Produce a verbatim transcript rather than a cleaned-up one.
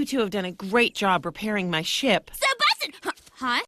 two have done a great job repairing my ship. So busted! Huh? huh?